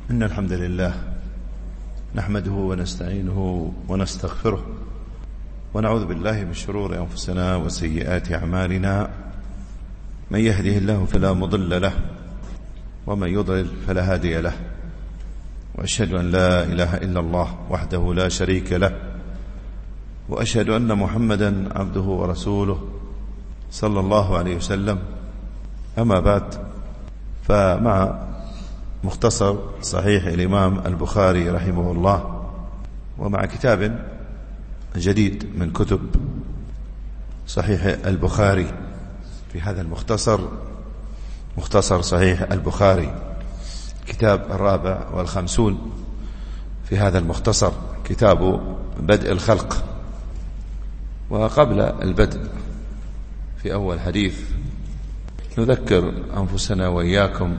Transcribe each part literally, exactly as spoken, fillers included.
إن الحمد لله نحمده ونستعينه ونستغفره ونعوذ بالله من شرور أنفسنا وسيئات أعمالنا. من يهده الله فلا مضل له ومن يضلل فلا هادي له، وأشهد أن لا إله إلا الله وحده لا شريك له، وأشهد أن محمدا عبده ورسوله صلى الله عليه وسلم. أما بعد، فمع مختصر صحيح الإمام البخاري رحمه الله، ومع كتاب جديد من كتب صحيح البخاري في هذا المختصر، مختصر صحيح البخاري، كتاب الرابع والخمسون في هذا المختصر، كتاب بدء الخلق. وقبل البدء في أول حديث نذكر أنفسنا وإياكم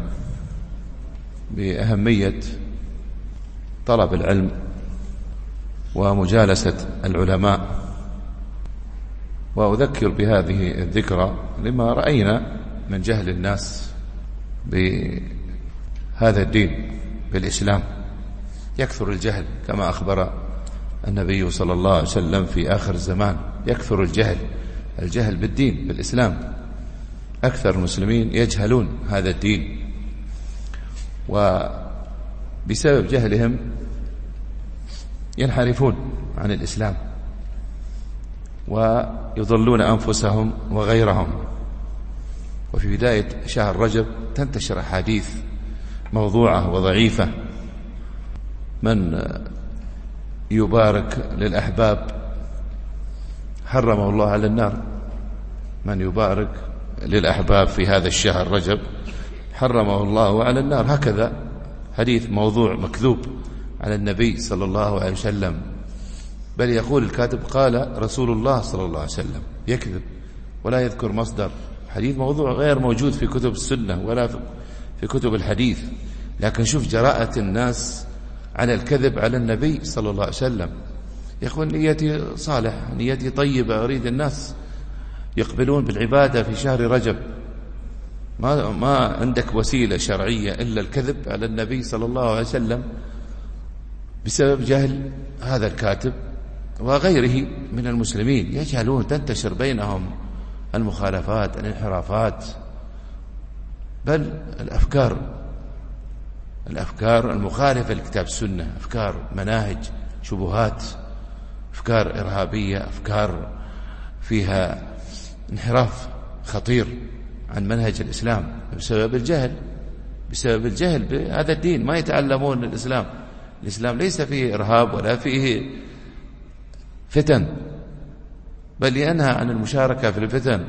بأهمية طلب العلم ومجالسة العلماء. وأذكر بهذه الذكرى لما رأينا من جهل الناس بهذا الدين بالإسلام. يكثر الجهل كما أخبر النبي صلى الله عليه وسلم في آخر الزمان، يكثر الجهل الجهل بالدين بالإسلام. أكثر المسلمين يجهلون هذا الدين، وبسبب جهلهم ينحرفون عن الإسلام ويضلون أنفسهم وغيرهم. وفي بداية شهر رجب تنتشر أحاديث موضوعة وضعيفة: من يبارك للأحباب حرمه الله على النار. من يبارك للأحباب في هذا الشهر رجب حرمه الله على النار. هكذا حديث موضوع مكذوب على النبي صلى الله عليه وسلم، بل يقول الكاتب قال رسول الله صلى الله عليه وسلم، يكذب ولا يذكر مصدر. حديث موضوع غير موجود في كتب السنة ولا في كتب الحديث، لكن شوف جراءة الناس على الكذب على النبي صلى الله عليه وسلم. يقول نيتي صالح، نيتي طيبة، أريد الناس يقبلون بالعبادة في شهر رجب. ما ما عندك وسيلة شرعية إلا الكذب على النبي صلى الله عليه وسلم بسبب جهل هذا الكاتب وغيره من المسلمين. يجهلون، تنتشر بينهم المخالفات، الانحرافات، بل الأفكار الأفكار المخالفة لكتاب السنة، أفكار مناهج شبهات، أفكار إرهابية، أفكار فيها انحراف خطير عن منهج الإسلام بسبب الجهل بسبب الجهل بهذا الدين. ما يتعلمون الإسلام. الإسلام ليس فيه إرهاب ولا فيه فتن، بل ينهى عن المشاركة في الفتن.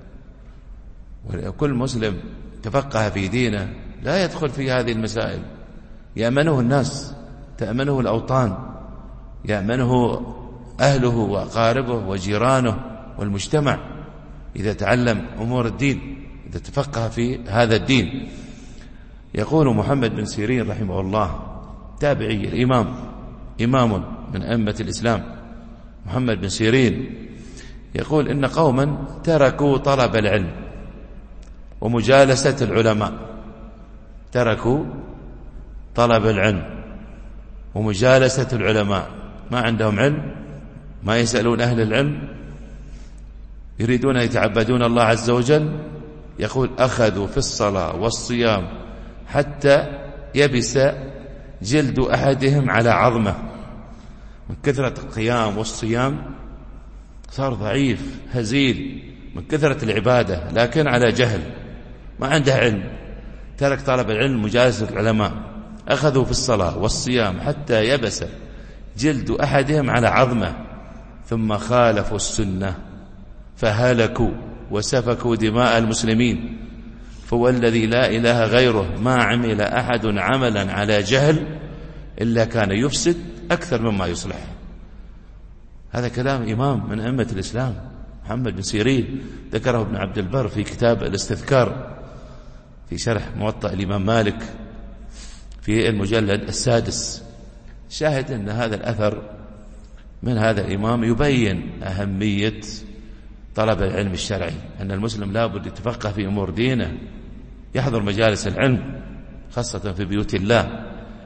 وكل مسلم تفقه في دينه لا يدخل في هذه المسائل. يأمنه الناس، تأمنه الأوطان، يأمنه أهله وأقاربه وجيرانه والمجتمع إذا تعلم أمور الدين، إذا تفقه في هذا الدين. يقول محمد بن سيرين رحمه الله، تابعي الإمام، إمام من أئمة الإسلام، محمد بن سيرين يقول إن قوما تركوا طلب العلم ومجالسة العلماء. تركوا طلب العلم ومجالسة العلماء، ما عندهم علم، ما يسألون أهل العلم، يريدون أن يتعبدون الله عز وجل. يقول أخذوا في الصلاة والصيام حتى يبس جلد أحدهم على عظمه. من كثرة القيام والصيام صار ضعيف هزيل من كثرة العبادة، لكن على جهل، ما عنده علم. ترك طلب العلم مجالسة العلماء. أخذوا في الصلاة والصيام حتى يبس جلد أحدهم على عظمه، ثم خالفوا السنة فهلكوا وسفكوا دماء المسلمين. فهو الذي لا إله غيره، ما عمل أحد عملا على جهل إلا كان يفسد أكثر مما يصلح. هذا كلام إمام من أئمة الإسلام محمد بن سيرين، ذكره ابن عبد البر في كتاب الاستذكار في شرح موطأ الإمام مالك في المجلد السادس. شاهد أن هذا الأثر من هذا الإمام يبين أهمية طلب العلم الشرعي، أن المسلم لا بد يتفقه في أمور دينه، يحضر مجالس العلم خاصة في بيوت الله،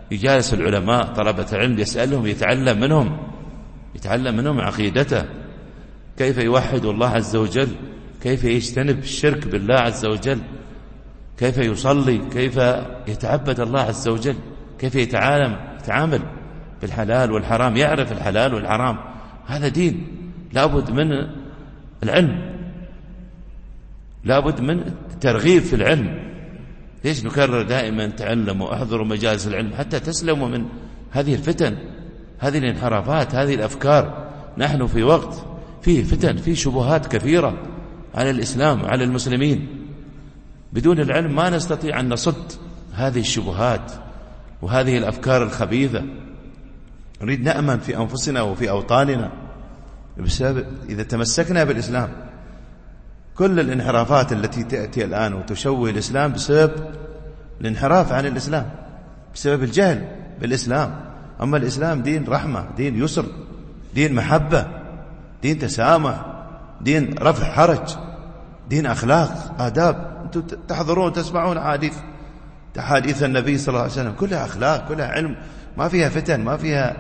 يجالس العلماء طلبة العلم يسألهم، يتعلم منهم يتعلم منهم عقيدته، كيف يوحد الله عز وجل، كيف يجتنب الشرك بالله عز وجل، كيف يصلي، كيف يتعبد الله عز وجل، كيف يتعامل يتعامل بالحلال والحرام، يعرف الحلال والحرام. هذا دين، لابد من العلم، لابد من الترغيب في العلم. ليش نكرر دائما تعلموا احضروا مجالس العلم حتى تسلموا من هذه الفتن، هذه الانحرافات، هذه الأفكار. نحن في وقت فيه فتن، فيه شبهات كثيرة على الإسلام وعلى المسلمين. بدون العلم ما نستطيع أن نصد هذه الشبهات وهذه الأفكار الخبيثة. نريد نأمن في أنفسنا وفي أوطاننا بسبب إذا تمسكنا بالإسلام. كل الانحرافات التي تأتي الآن وتشوه الإسلام بسبب الانحراف عن الإسلام، بسبب الجهل بالإسلام. أما الإسلام دين رحمة، دين يسر، دين محبة، دين تسامح، دين رفع حرج، دين أخلاق آداب. أنتم تحضرون تسمعون حديث حديث النبي صلى الله عليه وسلم، كلها أخلاق، كلها علم، ما فيها فتن، ما فيها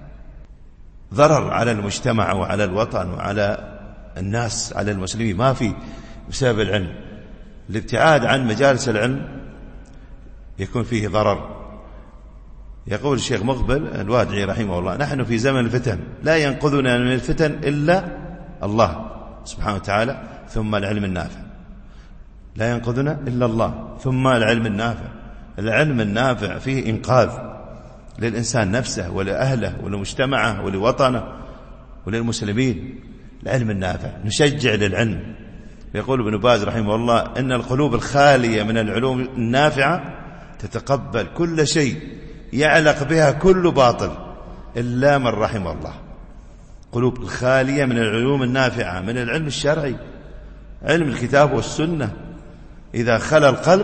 ضرر على المجتمع وعلى الوطن وعلى الناس، على المسلمين، ما في. بسبب العلم. الابتعاد عن مجالس العلم يكون فيه ضرر. يقول الشيخ مقبل الوادعي رحمه الله: نحن في زمن الفتن، لا ينقذنا من الفتن إلا الله سبحانه وتعالى ثم العلم النافع. لا ينقذنا إلا الله ثم العلم النافع. العلم النافع فيه إنقاذ للإنسان نفسه ولأهله ولمجتمعه ولوطنه وللمسلمين. العلم النافع، نشجع للعلم. يقول ابن باز رحمه الله: إن القلوب الخالية من العلوم النافعة تتقبل كل شيء يعلق بها كل باطل إلا من رحم الله. قلوب الخالية من العلوم النافعة، من العلم الشرعي، علم الكتاب والسنة. إذا خلى القلب،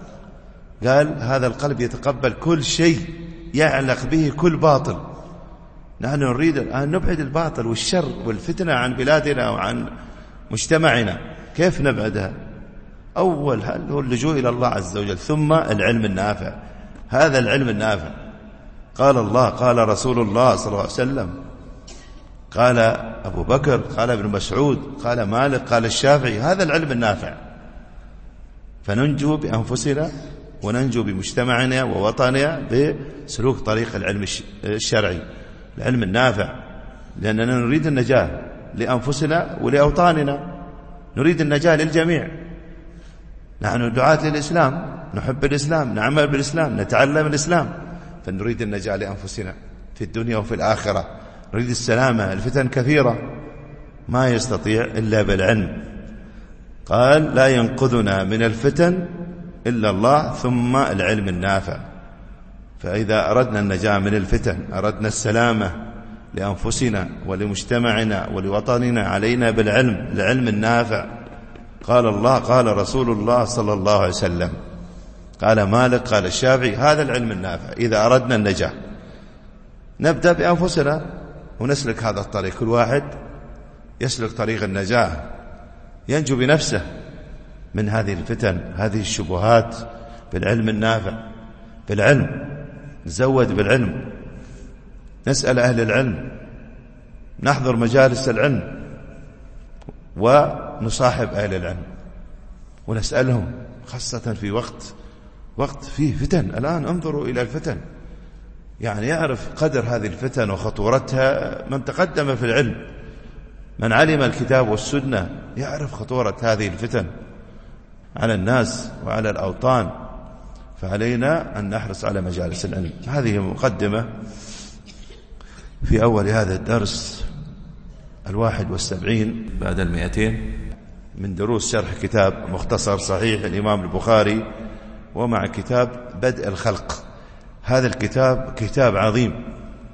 قال هذا القلب يتقبل كل شيء يعلق به كل باطل. نحن نريد أن نبعد الباطل والشر والفتنة عن بلادنا وعن مجتمعنا. كيف نبعدها؟ أول هل هو اللجوء إلى الله عز وجل، ثم العلم النافع. هذا العلم النافع قال الله، قال رسول الله صلى الله عليه وسلم، قال أبو بكر، قال ابن مسعود، قال مالك، قال الشافعي. هذا العلم النافع، فننجو بأنفسنا وننجو بمجتمعنا ووطننا بسلوك طريق العلم الشرعي، العلم النافع. لأننا نريد النجاة لأنفسنا ولأوطاننا، نريد النجاة للجميع. نحن دعاة للإسلام، نحب الإسلام، نعمل بالإسلام، نتعلم الإسلام، فنريد النجاة لأنفسنا في الدنيا وفي الآخرة. نريد السلامة. الفتن كثيرة، ما يستطيع إلا بالعلم. قال: لا ينقذنا من الفتن إلا الله ثم العلم النافع. فإذا أردنا النجاة من الفتن، أردنا السلامة لأنفسنا ولمجتمعنا ولوطننا، علينا بالعلم، العلم النافع. قال الله، قال رسول الله صلى الله عليه وسلم، قال مالك، قال الشافعي. هذا العلم النافع. إذا أردنا النجاة نبدأ بأنفسنا ونسلك هذا الطريق. كل واحد يسلك طريق النجاة، ينجو بنفسه من هذه الفتن، هذه الشبهات، بالعلم النافع. بالعلم نزود بالعلم، نسأل أهل العلم، نحضر مجالس العلم ونصاحب أهل العلم ونسألهم، خاصة في وقت وقت فيه فتن. الآن انظروا إلى الفتن، يعني يعرف قدر هذه الفتن وخطورتها من تقدم في العلم، من علم الكتاب والسنة يعرف خطورة هذه الفتن على الناس وعلى الأوطان. فعلينا أن نحرص على مجالس العلم. هذه مقدمة في أول هذا الدرس الواحد والسبعين بعد المئتين من دروس شرح كتاب مختصر صحيح الإمام البخاري، ومع كتاب بدء الخلق. هذا الكتاب كتاب عظيم،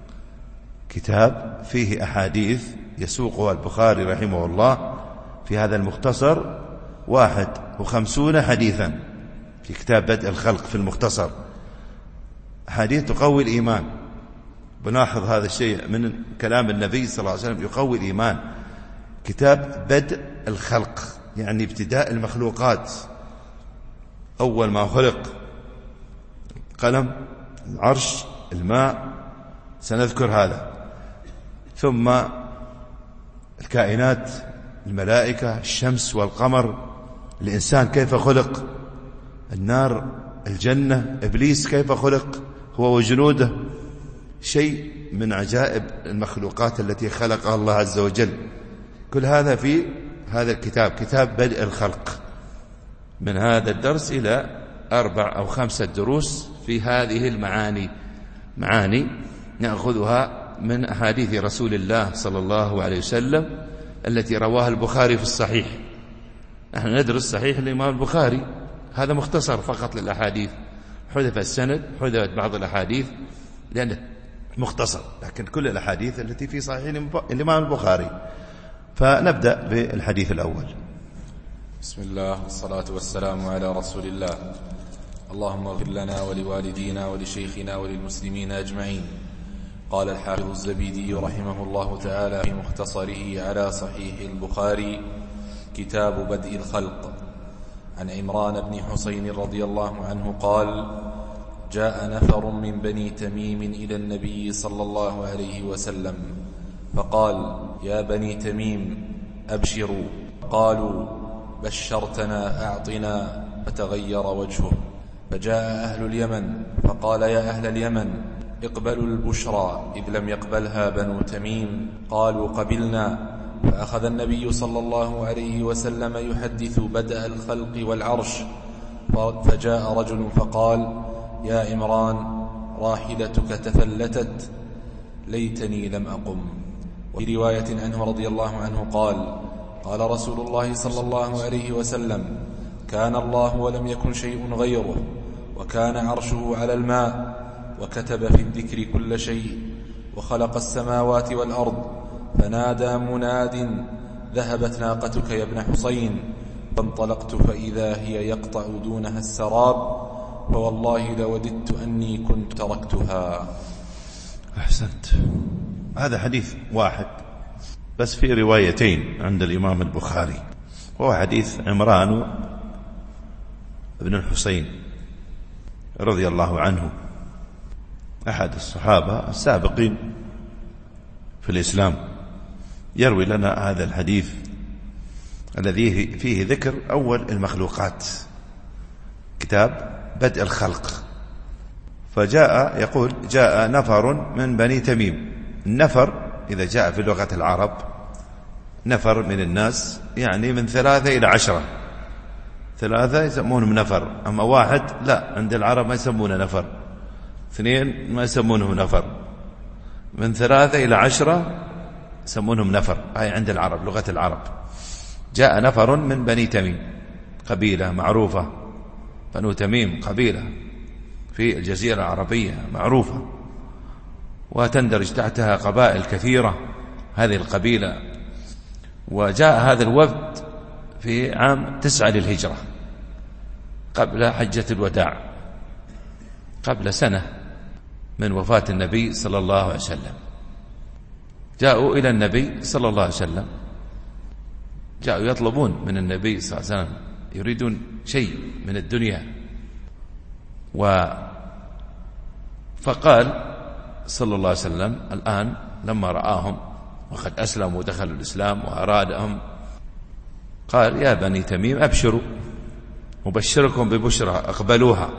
كتاب فيه أحاديث يسوقها البخاري رحمه الله في هذا المختصر، واحد وخمسون حديثا في كتاب بدء الخلق في المختصر، حديث تقوي الإيمان. بناحظ هذا الشيء من كلام النبي صلى الله عليه وسلم، يقوي الإيمان. كتاب بدء الخلق يعني ابتداء المخلوقات، أول ما خلق قلم العرش، الماء، سنذكر هذا. ثم الكائنات، الملائكة، الشمس والقمر، الإنسان كيف خلق، النار، الجنة، إبليس كيف خلق هو وجنوده. شيء من عجائب المخلوقات التي خلقها الله عز وجل. كل هذا في هذا الكتاب، كتاب بدء الخلق. من هذا الدرس إلى أربع أو خمسة دروس في هذه المعاني، معاني نأخذها من أحاديث رسول الله صلى الله عليه وسلم التي رواها البخاري في الصحيح. نحن ندرس صحيح الإمام البخاري، هذا مختصر فقط للأحاديث، حذف السند، حذفت بعض الأحاديث لأنه مختصر، لكن كل الأحاديث التي في صحيح الإمام البخاري. فنبدأ بالحديث الأول. بسم الله والصلاة والسلام على رسول الله. اللهم اغفر لنا ولوالدينا ولشيخنا وللمسلمين أجمعين. قال الحافظ الزبيدي رحمه الله تعالى في مختصره على صحيح البخاري: كتاب بدء الخلق. عن عمران بن حسين رضي الله عنه قال: جاء نفر من بني تميم إلى النبي صلى الله عليه وسلم فقال: يا بني تميم أبشروا. قالوا: بشرتنا أعطنا. فتغير وجهه. فجاء أهل اليمن فقال: يا أهل اليمن اقبلوا البشرى، إذ لم يقبلها بنو تميم. قالوا: قبلنا. فأخذ النبي صلى الله عليه وسلم يحدث بدء الخلق والعرش. فجاء رجل فقال: يا عمران راحلتك تفلتت، ليتني لم أقم. وفي رواية عنه رضي الله عنه قال: قال رسول الله صلى الله عليه وسلم: كان الله ولم يكن شيء غيره، وكان عرشه على الماء، وكتب في الذكر كل شيء، وخلق السماوات والأرض. فنادى مناد: ذهبت ناقتك يا ابن حسين. فانطلقت فإذا هي يقطع دونها السراب، فوالله لوددت أني كنت تركتها. أحسنت. هذا حديث واحد بس في روايتين عند الإمام البخاري، وهو حديث عمران بن الحسين رضي الله عنه، أحد الصحابة السابقين في الإسلام، يروي لنا هذا الحديث الذي فيه ذكر أول المخلوقات، كتاب بدء الخلق. فجاء يقول: جاء نفر من بني تميم. النفر إذا جاء في لغة العرب نفر من الناس يعني من ثلاثة إلى عشرة. ثلاثة يسمونهم نفر، أما واحد لا، عند العرب ما يسمونه نفر. اثنين ما يسمونهم نفر. من ثلاثة إلى عشرة يسمونهم نفر، هاي عند العرب لغة العرب. جاء نفر من بني تميم، قبيلة معروفة، بنو تميم قبيلة في الجزيرة العربية معروفة، وتندرج تحتها قبائل كثيرة هذه القبيلة. وجاء هذا الوفد في عام تسعة للهجرة، قبل حجة الوداع، قبل سنة من وفاة النبي صلى الله عليه وسلم. جاءوا إلى النبي صلى الله عليه وسلم، جاءوا يطلبون من النبي صلى الله عليه وسلم، يريدون شيء من الدنيا. و فقال صلى الله عليه وسلم الآن لما رآهم وقد أسلموا ودخلوا الإسلام وأرادهم، قال: يا بني تميم أبشروا، أبشركم ببشرى أقبلوها،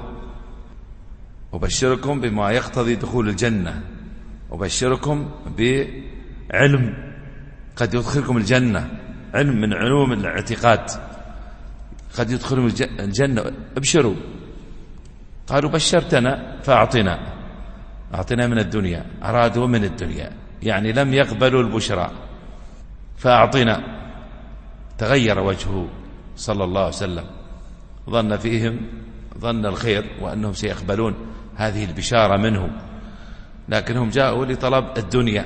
أبشركم بما يقتضي دخول الجنة، أبشركم بعلم قد يدخلكم الجنة، علم من علوم الاعتقاد قد يدخلهم الجنة، ابشروا. قالوا: بشرتنا فأعطنا، أعطنا من الدنيا. أرادوا من الدنيا يعني لم يقبلوا البشرى، فأعطنا. تغير وجهه صلى الله عليه وسلم، ظن فيهم ظن الخير وأنهم سيقبلون هذه البشارة منه، لكنهم جاءوا لطلب الدنيا.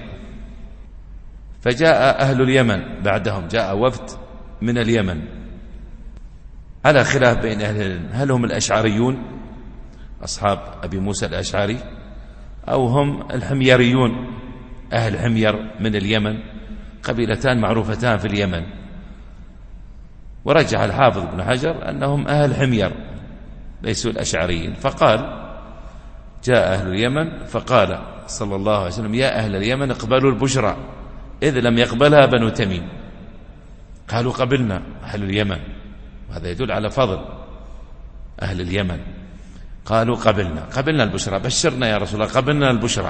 فجاء أهل اليمن بعدهم، جاء وفد من اليمن، على خلاف بين أهل العلم، هل هم الأشعريون أصحاب أبي موسى الأشعري، أو هم الحميريون أهل حمير من اليمن، قبيلتان معروفتان في اليمن. ورجح الحافظ ابن حجر أنهم أهل حمير ليسوا الأشعريين. فقال: جاء أهل اليمن فقال صلى الله عليه وسلم يا أهل اليمن اقبلوا البشرى، إذ لم يقبلها بنو تميم. قالوا قبلنا أهل اليمن، وهذا يدل على فضل أهل اليمن. قالوا قبلنا قبلنا البشرى، بشرنا يا رسول الله، قبلنا البشرى.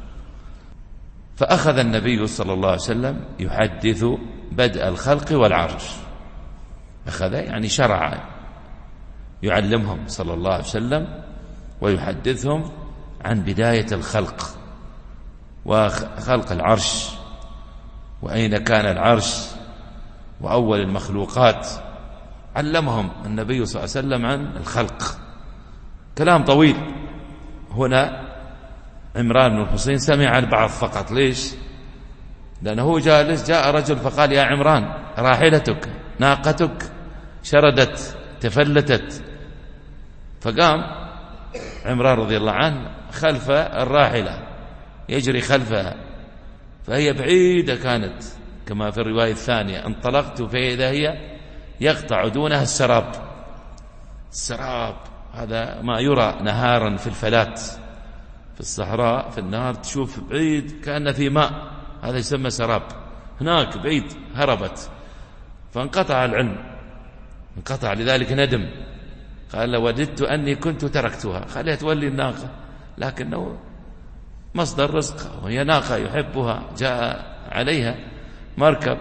فأخذ النبي صلى الله عليه وسلم يحدث بدء الخلق والعرش، أخذ يعني شرع يعلمهم صلى الله عليه وسلم ويحدثهم عن بداية الخلق وخلق العرش، وأين كان العرش وأول المخلوقات. علمهم النبي صلى الله عليه وسلم عن الخلق، كلام طويل. هنا عمران بن الحصين سمع البعض فقط. ليش؟ لأنه جالس، جاء رجل فقال يا عمران راحلتك ناقتك شردت تفلتت، فقام عمران رضي الله عنه خلف الراحلة يجري خلفها، فهي بعيدة كانت كما في الرواية الثانية، انطلقت فإذا هي يقطع دونها السراب. السراب هذا ما يرى نهارا في الفلات في الصحراء، في النهار تشوف بعيد كأن في ماء، هذا يسمى سراب. هناك بعيد هربت، فانقطع العلم، انقطع، لذلك ندم. قال لوددت أني كنت تركتها، خليها تولي الناقة، لكنه مصدر رزق، وهي ناقة يحبها، جاء عليها مركب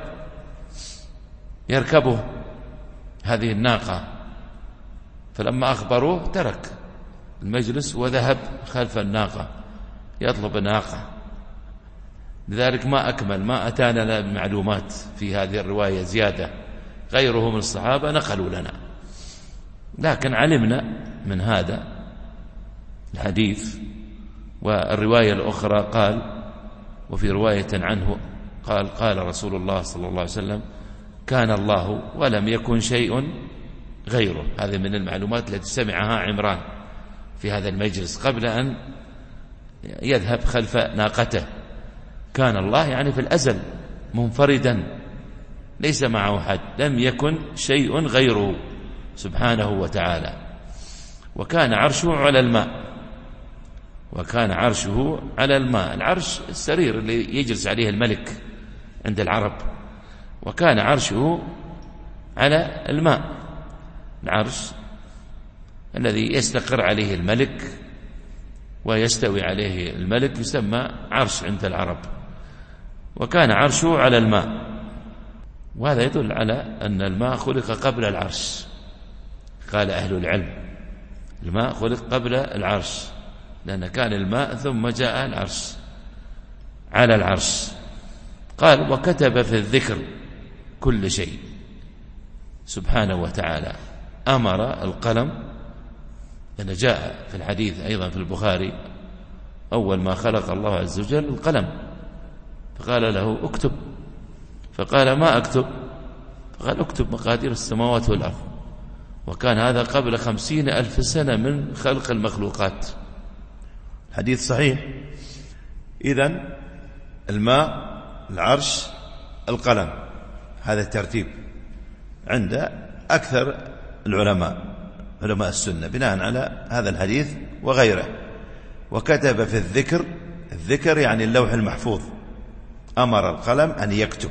يركبه هذه الناقة، فلما أخبروه ترك المجلس وذهب خلف الناقة يطلب الناقة. لذلك ما أكمل، ما أتانا معلومات في هذه الرواية زيادة، غيره من الصحابة نقلوا لنا، لكن علمنا من هذا الحديث. والرواية الأخرى قال، وفي رواية عنه قال قال رسول الله صلى الله عليه وسلم كان الله ولم يكن شيء غيره. هذه من المعلومات التي سمعها عمران في هذا المجلس قبل أن يذهب خلف ناقته. كان الله يعني في الأزل منفردا ليس معه أحد، لم يكن شيء غيره سبحانه وتعالى. وكان عرشه على الماء، وكان عرشه على الماء. العرش السرير اللي يجلس عليه الملك عند العرب، وكان عرشه على الماء. العرش الذي يستقر عليه الملك ويستوي عليه الملك يسمى عرش عند العرب، وكان عرشه على الماء. وهذا يدل على أن الماء خلق قبل العرش. قال أهل العلم الماء خلق قبل العرش، لأن كان الماء ثم جاء العرش على العرش. قال وكتب في الذكر كل شيء سبحانه وتعالى. أمر القلم، لأن جاء في الحديث أيضا في البخاري أول ما خلق الله عز وجل القلم، فقال له اكتب، فقال ما أكتب؟ فقال اكتب مقادير السماوات والأرض. وكان هذا قبل خمسين ألف سنة من خلق المخلوقات. حديث صحيح. إذن الماء، العرش، القلم، هذا الترتيب عند أكثر العلماء علماء السنة بناء على هذا الحديث وغيره. وكتب في الذكر، الذكر يعني اللوح المحفوظ. أمر القلم أن يكتب،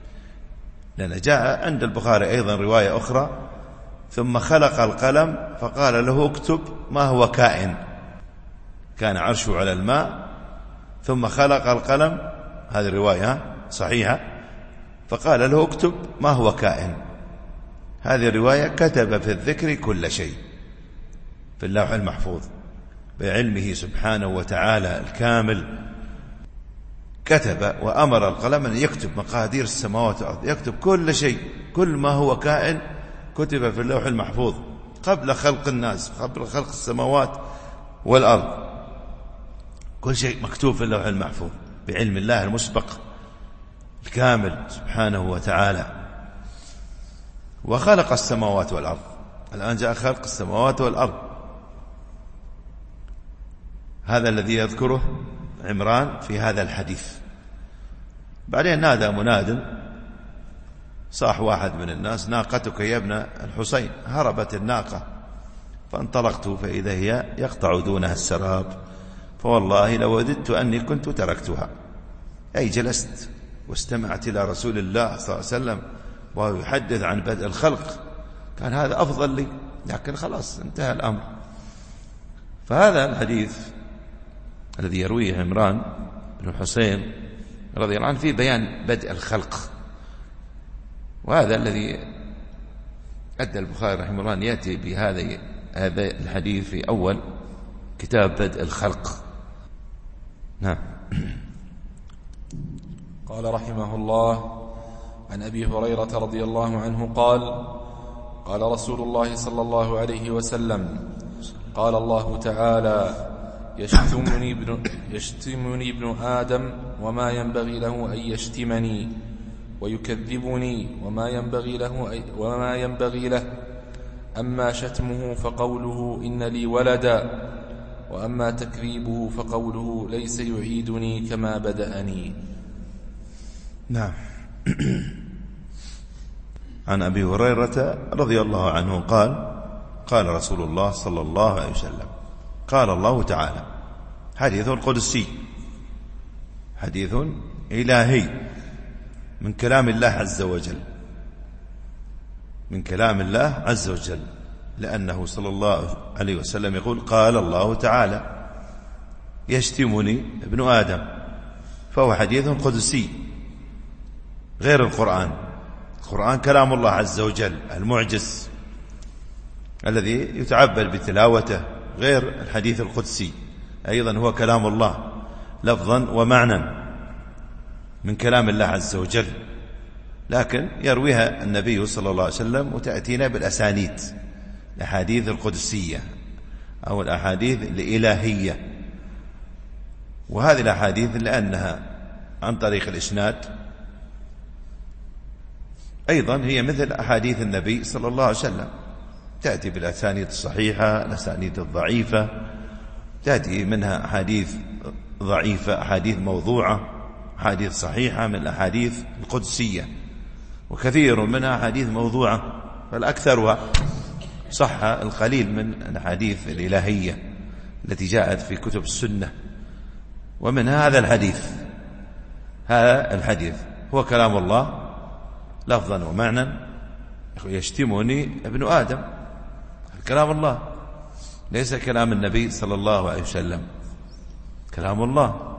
لأن جاء عند البخاري أيضا رواية أخرى ثم خلق القلم فقال له اكتب ما هو كائن. كان عرشه على الماء ثم خلق القلم، هذه الرواية صحيحة، فقال له اكتب ما هو كائن. هذه الرواية كتب في الذكر كل شيء في اللوح المحفوظ بعلمه سبحانه وتعالى الكامل. كتب وأمر القلم أن يكتب مقادير السماوات والأرض، يكتب كل شيء، كل ما هو كائن كتب في اللوح المحفوظ قبل خلق الناس، قبل خلق السماوات والأرض. كل شيء مكتوب في اللوح المحفوظ بعلم الله المسبق الكامل سبحانه وتعالى. وخلق السماوات والأرض. الآن جاء خلق السماوات والأرض، هذا الذي يذكره عمران في هذا الحديث. بعدين نادى مناد، صاح واحد من الناس ناقتك يا ابن الحسين. هربت الناقة فانطلقت فإذا هي يقطع دونها السراب. فوالله لوددت أني كنت تركتها، أي جلست واستمعت إلى رسول الله صلى الله عليه وسلم وهو يحدث عن بدء الخلق، كان هذا أفضل لي، لكن خلاص انتهى الأمر. فهذا الحديث الذي يرويه عمران بن حسين رضي الله عنه في بيان بدء الخلق، وهذا الذي أدى البخاري رحمه الله أن يأتي بهذا هذا الحديث في أول كتاب بدء الخلق. نعم. قال رحمه الله: عن أبي هريرة رضي الله عنه قال: قال رسول الله صلى الله عليه وسلم: قال الله تعالى: يشتمني ابن, يشتمني ابن آدم وما ينبغي له أن يشتمني، ويكذبني وما ينبغي له, وما ينبغي له. أما شتمه فقوله إن لي ولدا، وأما تكذيبه فقوله ليس يعيدني كما بدأني. نعم. عن أبي هريرة رضي الله عنه قال: قال رسول الله صلى الله عليه وسلم: قال الله تعالى. حديث قدسي، حديث إلهي من كلام الله عز وجل، من كلام الله عز وجل، لأنه صلى الله عليه وسلم يقول: قال الله تعالى يشتمني ابن آدم، فهو حديث قدسي غير القرآن. القرآن كلام الله عز وجل المعجز الذي يتعبد بتلاوته، غير الحديث القدسي، أيضا هو كلام الله لفظا ومعنى من كلام الله عز وجل، لكن يرويها النبي صلى الله عليه وسلم وتأتينا بالأسانيد، الأحاديث القدسية أو الأحاديث الإلهية. وهذه الأحاديث لأنها عن طريق الإسناد أيضا هي مثل أحاديث النبي صلى الله عليه وسلم، تأتي بالأسانيد الصحيحة، الأسانيد الضعيفة، تأتي منها أحاديث ضعيفة، أحاديث موضوعة، أحاديث صحيحة من الأحاديث القدسية، وكثير منها أحاديث موضوعة، فالأكثرها صح القليل من الأحاديث الإلهية التي جاءت في كتب السنة. ومن هذا الحديث، هذا الحديث هو كلام الله لفظا ومعنى. يشتمني ابن آدم، كلام الله، ليس كلام النبي صلى الله عليه وسلم، كلام الله.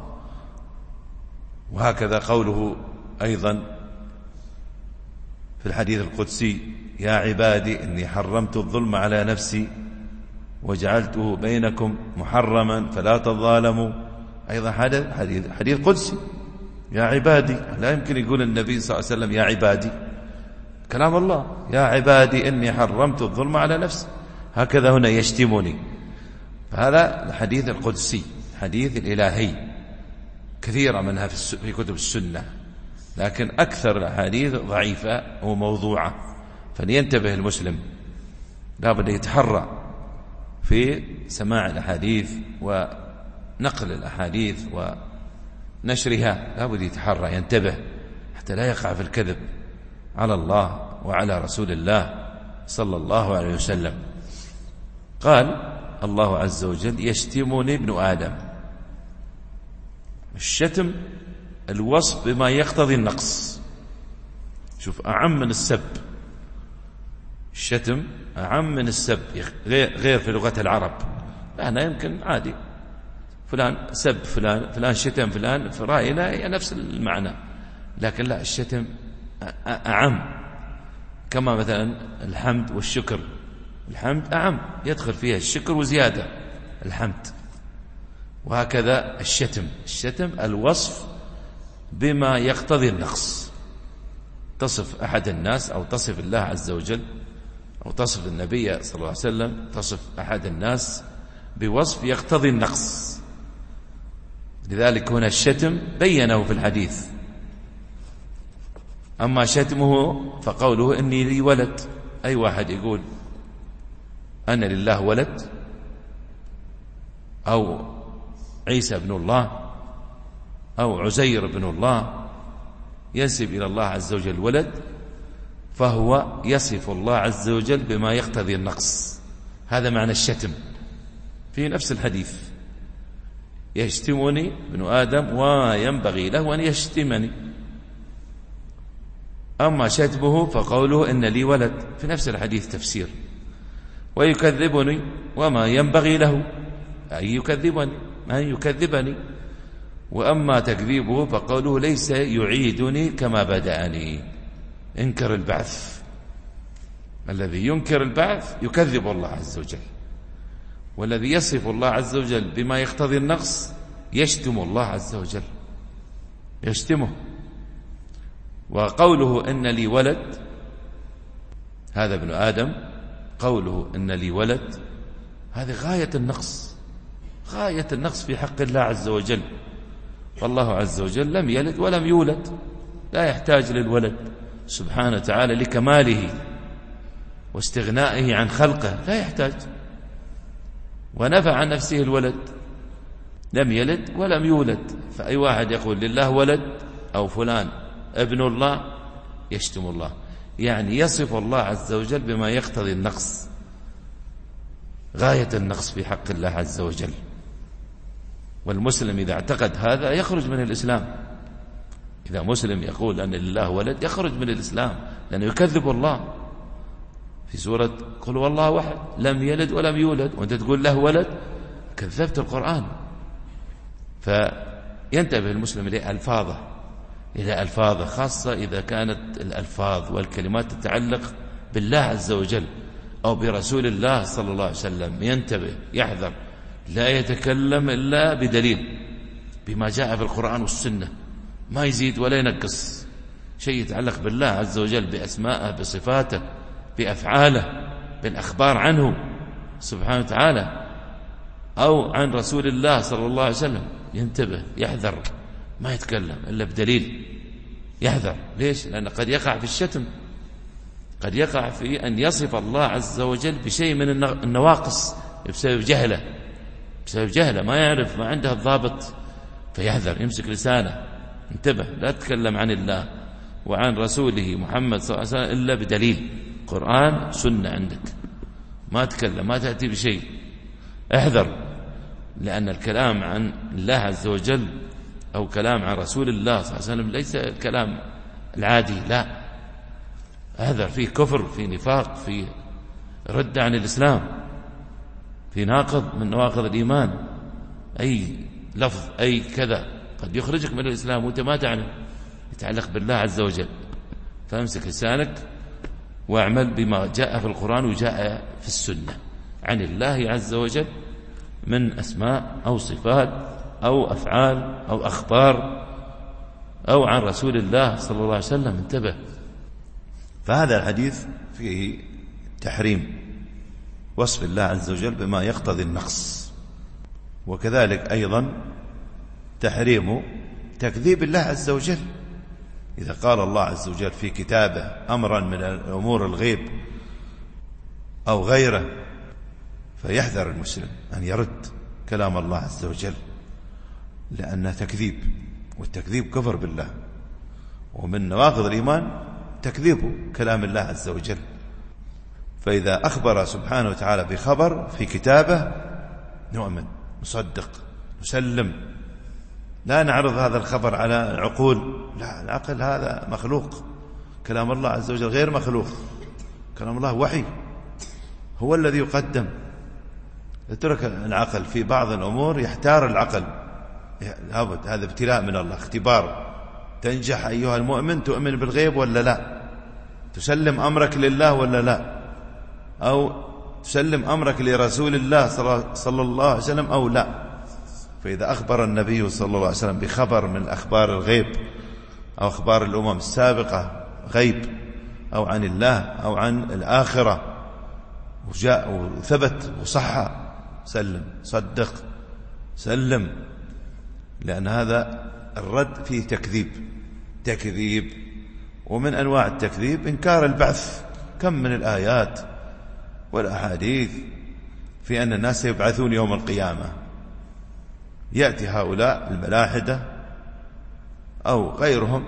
وهكذا قوله أيضا في الحديث القدسي: يا عبادي إني حرمت الظلم على نفسي وجعلته بينكم محرما فلا تظالموا. أيضا هذا حديث حديث قدسي، يا عبادي، لا يمكن يقول النبي صلى الله عليه وسلم يا عبادي، كلام الله: يا عبادي إني حرمت الظلم على نفسي. هكذا هنا يشتمني، فهذا الحديث القدسي، حديث الإلهي، كثيرة منها في كتب السنة، لكن أكثر الأحاديث ضعيفة وموضوعة. فلينتبه المسلم، لا بد يتحرى في سماع الأحاديث ونقل الأحاديث ونشرها، لا بد يتحرى، ينتبه حتى لا يقع في الكذب على الله وعلى رسول الله صلى الله عليه وسلم. قال الله عز وجل: يشتمني ابن آدم. الشتم الوصف بما يقتضي النقص، شوف، أعم من السب. الشتم أعم من السب، غير في لغة العرب. أنا يمكن عادي فلان سب فلان، فلان شتم فلان، في رأينا نفس المعنى، لكن لا، الشتم أعم. كما مثلا الحمد والشكر، الحمد أعم، يدخل فيها الشكر وزيادة الحمد. وهكذا الشتم، الشتم الوصف بما يقتضي النقص، تصف أحد الناس أو تصف الله عز وجل أو تصف النبي صلى الله عليه وسلم، تصف أحد الناس بوصف يقتضي النقص. لذلك هنا الشتم بينه في الحديث. أما شتمه فقوله إني لي ولد، أي واحد يقول أنا لله ولد أو عيسى ابن الله أو عزير ابن الله، ينسب إلى الله عز وجل ولد، فهو يصف الله عز وجل بما يقتضي النقص. هذا معنى الشتم في نفس الحديث. يشتمني ابن آدم وما ينبغي له أن يشتمني. أما شتمه فقوله إن لي ولد في نفس الحديث تفسير. ويكذبني وما ينبغي له أن يكذبني أن يكذبني. وأما تكذيبه فقوله ليس يعيدني كما بدأني. انكر البعث. الذي ينكر البعث يكذب الله عز وجل، والذي يصف الله عز وجل بما يقتضي النقص يشتم الله عز وجل، يشتمه. وقوله إن لي ولد، هذا ابن آدم، قوله إن لي ولد هذه غاية النقص، غاية النقص في حق الله عز وجل. فالله عز وجل لم يلد ولم يولد، لا يحتاج للولد سبحانه وتعالى لكماله واستغنائه عن خلقه، لا يحتاج. ونفى عن نفسه الولد، لم يلد ولم يولد. فأي واحد يقول لله ولد أو فلان ابن الله يشتم الله، يعني يصف الله عز وجل بما يقتضي النقص، غاية النقص في حق الله عز وجل. والمسلم إذا اعتقد هذا يخرج من الإسلام. إذا مسلم يقول أن لله ولد يخرج من الإسلام، لأنه يكذب الله. في سورة قل هو الله واحد لم يلد ولم يولد، وأنت تقول له ولد، كذبت القرآن. فينتبه المسلم إلى ألفاظه، إلى ألفاظه، خاصة إذا كانت الألفاظ والكلمات تتعلق بالله عز وجل أو برسول الله صلى الله عليه وسلم. ينتبه، يحذر، لا يتكلم إلا بدليل بما جاء في القرآن والسنة، ما يزيد ولا ينقص شيء يتعلق بالله عز وجل، بأسمائه، بصفاته، بأفعاله، بالأخبار عنه سبحانه وتعالى أو عن رسول الله صلى الله عليه وسلم. ينتبه، يحذر، ما يتكلم إلا بدليل، يحذر. ليش؟ لأنه قد يقع في الشتم، قد يقع في أن يصف الله عز وجل بشيء من النواقص بسبب جهله، بسبب جهله ما يعرف، ما عنده الضابط، فيحذر، يمسك لسانه. انتبه، لا تتكلم عن الله وعن رسوله محمد صلى الله عليه وسلم إلا بدليل، قرآن سنة عندك، ما تكلم، ما تأتي بشيء. احذر، لأن الكلام عن الله عز وجل أو كلام عن رسول الله صلى الله عليه وسلم ليس الكلام العادي، لا، احذر، فيه كفر، فيه نفاق، فيه رد عن الإسلام، في ناقض من نواقض الإيمان. أي لفظ، أي كذا قد يخرجك من الإسلام وأنت ما تعلم، يتعلق بالله عز وجل. فامسك لسانك واعمل بما جاء في القرآن وجاء في السنة عن الله عز وجل من أسماء أو صفات أو أفعال أو أخبار أو عن رسول الله صلى الله عليه وسلم. انتبه. فهذا الحديث فيه تحريم وصف الله عز وجل بما يقتضي النقص، وكذلك أيضا تحريم تكذيب الله عز وجل. إذا قال الله عز وجل في كتابه أمرا من الأمور الغيب أو غيره، فيحذر المسلم أن يرد كلام الله عز وجل، لأنه تكذيب، والتكذيب كفر بالله، ومن نواقض الإيمان تكذيب كلام الله عز وجل. فإذا أخبر سبحانه وتعالى بخبر في كتابه نؤمن، نصدق، نسلم، لا نعرض هذا الخبر على العقول، لا، العقل هذا مخلوق، كلام الله عز وجل غير مخلوق، كلام الله وحي هو الذي يقدم. اترك العقل في بعض الأمور، يحتار العقل، لابد، هذا ابتلاء من الله، اختبار. تنجح أيها المؤمن، تؤمن بالغيب ولا لا، تسلم أمرك لله ولا لا، أو تسلم أمرك لرسول الله صلى الله عليه وسلم أو لا. فإذا أخبر النبي صلى الله عليه وسلم بخبر من أخبار الغيب أو أخبار الأمم السابقة غيب، أو عن الله أو عن الآخرة، وجاء وثبت وصح، سلم، صدق، سلم، لأن هذا الرد فيه تكذيب، تكذيب. ومن أنواع التكذيب إنكار البعث. كم من الآيات والأحاديث في أن الناس يبعثون يوم القيامة، يأتي هؤلاء الملاحدة أو غيرهم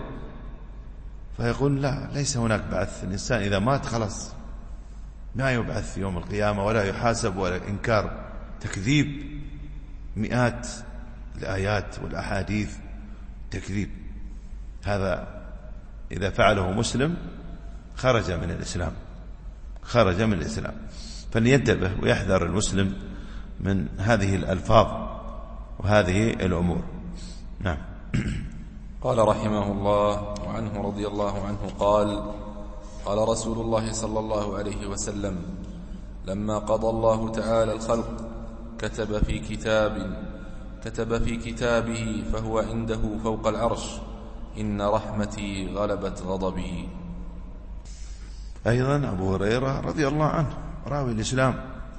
فيقول لا، ليس هناك بعث، الإنسان إذا مات خلاص ما يبعث يوم القيامة ولا يحاسب، ولا إنكار، تكذيب، مئات الآيات والأحاديث تكذيب. هذا إذا فعله مسلم خرج من الإسلام، خرج من الإسلام. فلينتبه ويحذر المسلم من هذه الألفاظ وهذه الأمور. نعم. قال رحمه الله وعنه رضي الله عنه قال: قال رسول الله صلى الله عليه وسلم: لما قضى الله تعالى الخلق كتب في كتاب كتب في كتابه فهو عنده فوق العرش: إن رحمتي غلبت غضبي. أيضا أبو هريرة رضي الله عنه راوي الإسلام،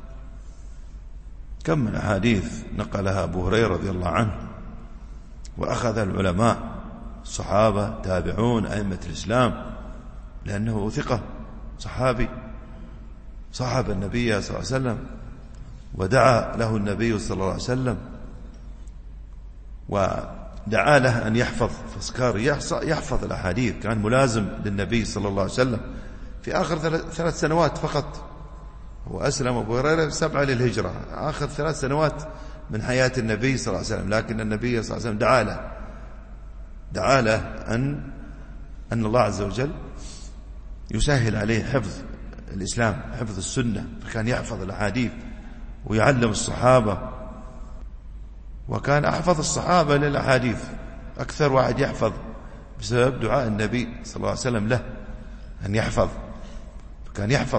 كم من أحاديث نقلها أبو هريرة رضي الله عنه، وأخذ العلماء الصحابة تابعون أئمة الإسلام، لأنه ثقة صحابي صحب النبي صلى الله عليه وسلم، ودعا له النبي صلى الله عليه وسلم، ودعا له أن يحفظ، فسكار يحفظ الأحاديث، كان ملازم للنبي صلى الله عليه وسلم في آخر ثلاث سنوات فقط. هو أسلم أبو هريرة سبعة للهجرة، آخر ثلاث سنوات من حياة النبي صلى الله عليه وسلم، لكن النبي صلى الله عليه وسلم دعا له دعا له أن أن الله عز وجل يسهل عليه حفظ الإسلام، حفظ السنة، فكان يحفظ الأحاديث ويعلم الصحابة، وكان أحفظ الصحابة للأحاديث، أكثر واحد يحفظ بسبب دعاء النبي صلى الله عليه وسلم له أن يحفظ، فكان يحفظ.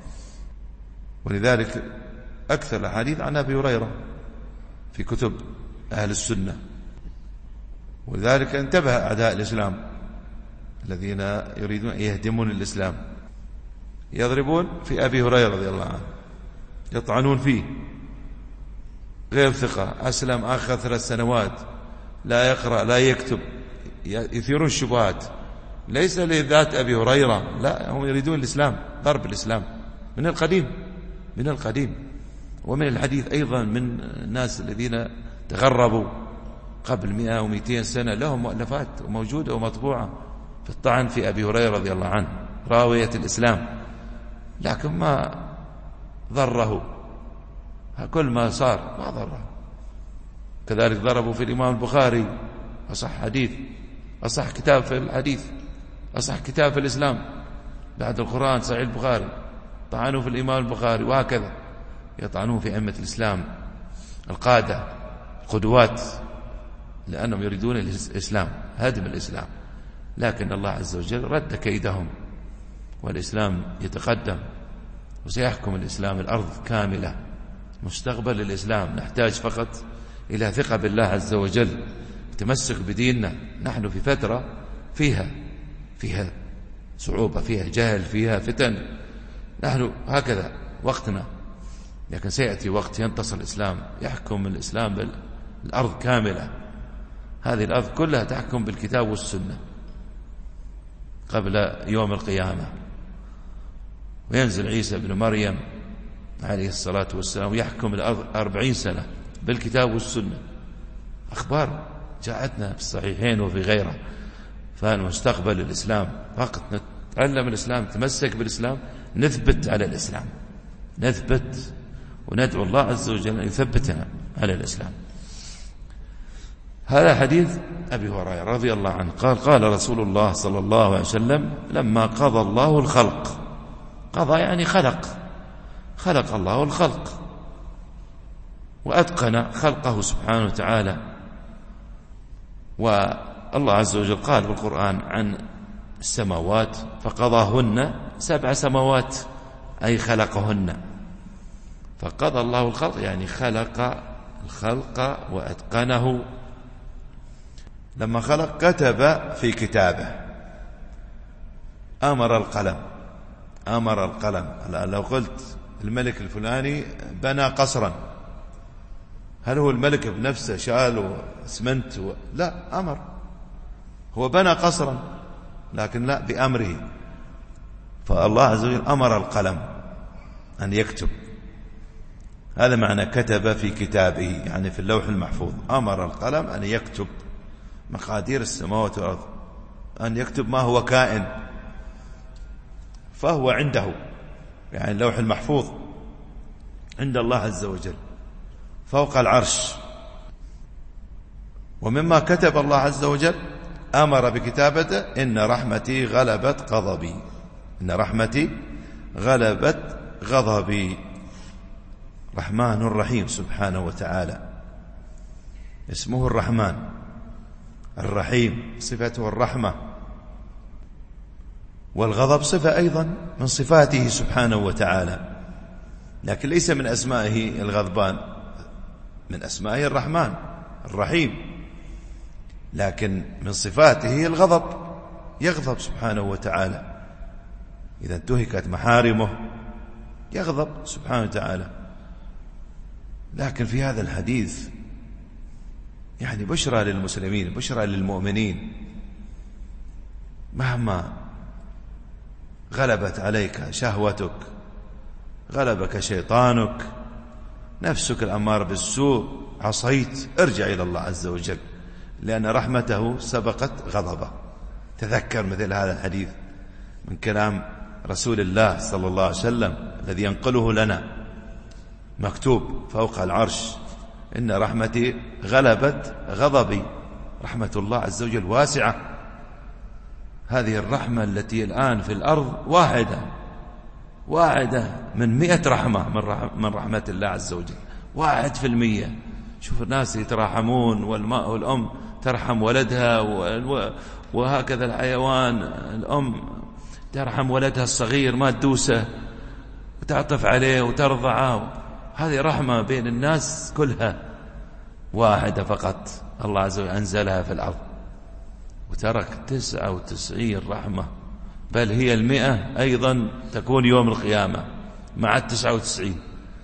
ولذلك أكثر الأحاديث عن أبي هريرة في كتب أهل السنة. ولذلك انتبه أعداء الإسلام الذين يريدون أن يهدمون الإسلام، يضربون في أبي هريرة رضي الله عنه، يطعنون فيه، غير ثقة، أسلم آخر ثلاث سنوات، لا يقرأ لا يكتب، يثيرون الشبهات، ليس لذات أبي هريرة، لا، هم يريدون الإسلام، ضرب الإسلام من القديم من القديم ومن الحديث أيضا، من الناس الذين تغربوا قبل مئة ومئتين سنة، لهم مؤلفات موجودة ومطبوعة في الطعن في أبي هريرة رضي الله عنه راوية الإسلام، لكن ما ضره، كل ما صار ما ضره. كذلك ضربوا في الإمام البخاري، أصح حديث، أصح كتاب في الحديث، أصح كتاب في الإسلام بعد القرآن صحيح البخاري، طعنوا في الإمام البخاري، وهكذا يطعنون في أئمة الإسلام القادة القدوات، لأنهم يريدون الإسلام، هدم الإسلام. لكن الله عز وجل رد كيدهم، والإسلام يتقدم، وسيحكم الإسلام الأرض كاملة. مستقبل الإسلام نحتاج فقط إلى ثقة بالله عز وجل، تمسك بديننا. نحن في فترة فيها فيها صعوبة، فيها جهل، فيها فتن، نحن هكذا وقتنا، لكن سيأتي وقت ينتصر الإسلام، يحكم الإسلام بالأرض كاملة. هذه الأرض كلها تحكم بالكتاب والسنة قبل يوم القيامة، وينزل عيسى بن مريم عليه الصلاة والسلام يحكم الأرض أربعين سنة بالكتاب والسنة. أخبار جاءتنا في الصحيحين وفي غيره. فالمستقبل الإسلام فقط نتعلم الإسلام، تمسك بالإسلام، نثبت على الإسلام، نثبت وندعو الله عز وجل أن يثبتنا على الإسلام. هذا حديث أبي هريرة رضي الله عنه قال: قال رسول الله صلى الله عليه وسلم: لما قضى الله الخلق، قضى يعني خلق، خلق الله الخلق وأتقن خلقه سبحانه وتعالى. والله عز وجل قال في القرآن عن السماوات: فقضاهن سبع سماوات، أي خلقهن. فقضى الله الخلق يعني خلق الخلق وأتقنه. لما خلق كتب في كتابه، أمر القلم، أمر القلم. لو قلت الملك الفلاني بنى قصرا، هل هو الملك بنفسه شال واسمنت و... لا، أمر، هو بنى قصرا لكن لا بأمره. فالله عز وجل أمر القلم أن يكتب، هذا معنى كتب في كتابه، يعني في اللوح المحفوظ. أمر القلم أن يكتب مقادير السماوات والأرض، أن يكتب ما هو كائن، فهو عنده، يعني اللوح المحفوظ عند الله عز وجل فوق العرش. ومما كتب الله عز وجل أمر بكتابته: إن رحمتي غلبت غضبي، إن رحمتي غلبت غضبي. رحمن رحيم سبحانه وتعالى، اسمه الرحمن. الرحيم صفته الرحمة، والغضب صفة أيضا من صفاته سبحانه وتعالى، لكن ليس من أسمائه الغضبان، من أسمائه الرحمن الرحيم، لكن من صفاته الغضب، يغضب سبحانه وتعالى إذا انتهكت محارمه، يغضب سبحانه وتعالى. لكن في هذا الحديث يعني بشرى للمسلمين، بشرى للمؤمنين، مهما غلبت عليك شهوتك، غلبك شيطانك، نفسك الأمارة بالسوء، عصيت، ارجع إلى الله عز وجل، لأن رحمته سبقت غضبه. تذكر مثل هذا الحديث من كلام رسول الله صلى الله عليه وسلم الذي ينقله لنا مكتوب فوق العرش: إن رحمتي غلبت غضبي. رحمة الله عز وجل واسعة. هذه الرحمة التي الآن في الأرض واحدة واحدة من مئة رحمة من رحمة الله عز وجل، واحد في المية. شوف الناس يتراحمون، والماء والأم ترحم ولدها، وهكذا الحيوان الأم ترحم ولدها الصغير ما تدوسه وتعطف عليه وترضعه. هذه رحمة بين الناس كلها، واحدة فقط الله عز وجل أنزلها في الأرض، وترك تسعة وتسعين رحمة، بل هي المئة أيضا تكون يوم القيامة مع التسعة وتسعين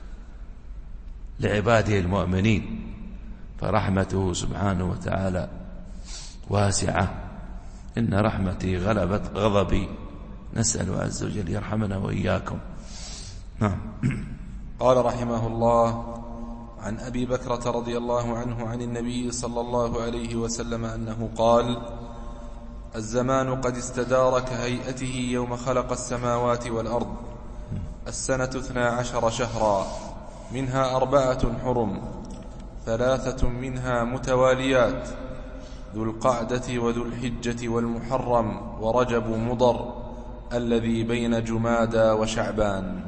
لعباده المؤمنين. فرحمته سبحانه وتعالى واسعة. إن رحمتي غلبت غضبي. نسأل عز وجل يرحمنا وإياكم. نعم. قال رحمه الله: عن أبي بكرة رضي الله عنه عن النبي صلى الله عليه وسلم أنه قال: الزمان قد استدار كهيئته يوم خلق السماوات والأرض، السنة اثنا عشر شهرا، منها أربعة حرم، ثلاثة منها متواليات، ذو القعدة وذو الحجة والمحرم ورجب مضر الذي بين جمادى وشعبان.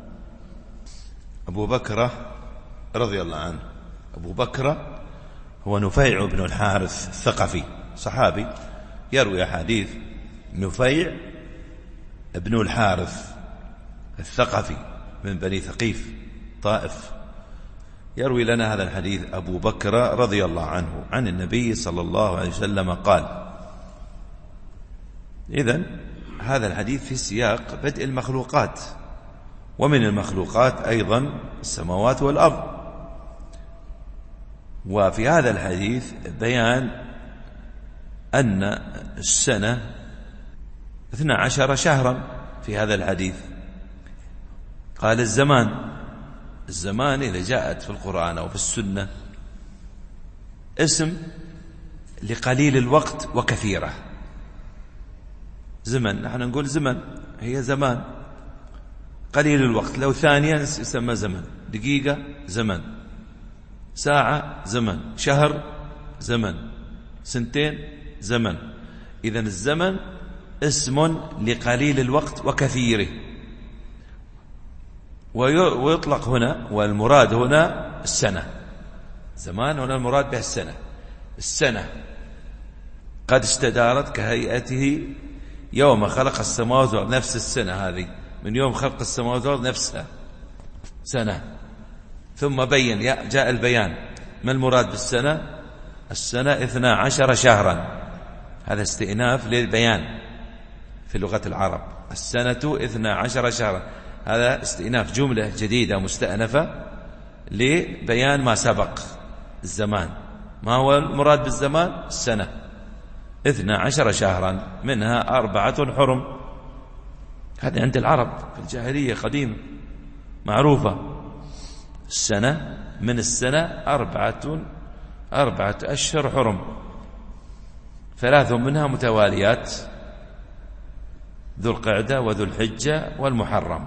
أبو بكر رضي الله عنه، أبو بكر هو نفيع بن الحارث الثقفي، صحابي يروي أحاديث. نفيع بن الحارث الثقفي من بني ثقيف طائف، يروي لنا هذا الحديث أبو بكر رضي الله عنه عن النبي صلى الله عليه وسلم قال. إذن هذا الحديث في سياق بدء المخلوقات، ومن المخلوقات أيضا السماوات والأرض. وفي هذا الحديث بيان أن السنة اثنا عشر شهرا. في هذا الحديث قال الزمان، الزمان إذا جاءت في القرآن أو في السنة اسم لقليل الوقت وكثيرة. زمن، نحن نقول زمن، هي زمان قليل الوقت، لو ثانية يسمى زمن، دقيقة زمن، ساعة زمن، شهر زمن، سنتين زمن. إذن الزمن اسم لقليل الوقت وكثيره. ويطلق هنا، والمراد هنا السنة. زمان هنا المراد به السنة. السنة قد استدارت كهيئته يوم خلق السماوات والأرض، نفس السنة هذه من يوم خلق السماوات والأرض نفسها سنة. ثم بين، جاء البيان ما المراد بالسنة. السنة اثنا عشر شهرا، هذا استئناف للبيان في لغة العرب. السنة اثنا عشر شهرا، هذا استئناف، جملة جديدة مستأنفة لبيان ما سبق الزمان. ما هو المراد بالزمان؟ السنة اثنا عشر شهرا، منها أربعة حرم. هذا عند العرب في الجاهلية قديمة معروفة. السنة من السنة أربعة أربعة أشهر حرم، ثلاث منها متواليات، ذو القعدة وذو الحجة والمحرم.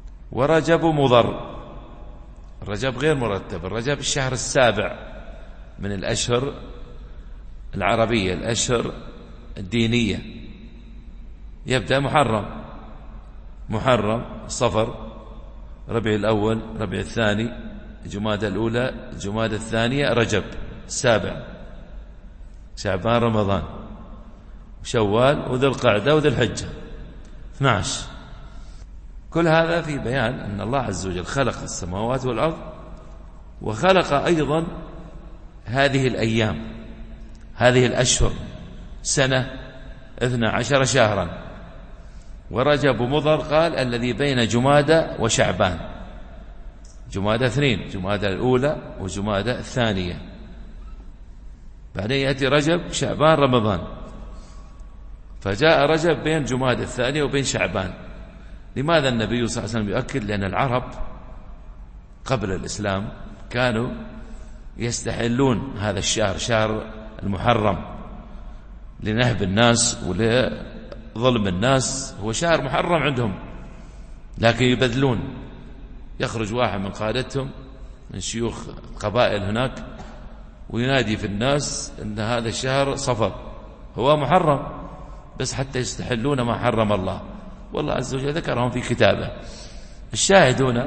ورجب مضر، الرجب غير مرتب، الرجب الشهر السابع من الأشهر العربية، الأشهر الدينية. يبدأ محرم، محرم، صفر، ربيع الأول، ربيع الثاني، جمادى الأولى، جمادى الثانية، رجب، السابع، شعبان، رمضان، شوال، وذو القعدة، وذو الحجة، اثني عشر. كل هذا في بيان أن الله عز وجل خلق السماوات والأرض، وخلق أيضا هذه الأيام، هذه الأشهر، سنة اثنى عشر شهرا. ورجب مضر قال الذي بين جمادى وشعبان، جمادى اثنين، جمادى الأولى وجمادى الثانية، بعدين يأتي رجب، شعبان، رمضان. فجاء رجب بين جمادى الثانية وبين شعبان. لماذا النبي صلى الله عليه وسلم يؤكد؟ لأن العرب قبل الإسلام كانوا يستحلون هذا الشهر، شهر المحرم، لنهب الناس ولظلم الناس. هو شهر محرم عندهم، لكن يبذلون. يخرج واحد من قادتهم من شيوخ قبائل هناك وينادي في الناس أن هذا الشهر صفر، هو محرم، بس حتى يستحلون ما حرم الله، والله عز وجل ذكرهم في كتابه. الشاهد هنا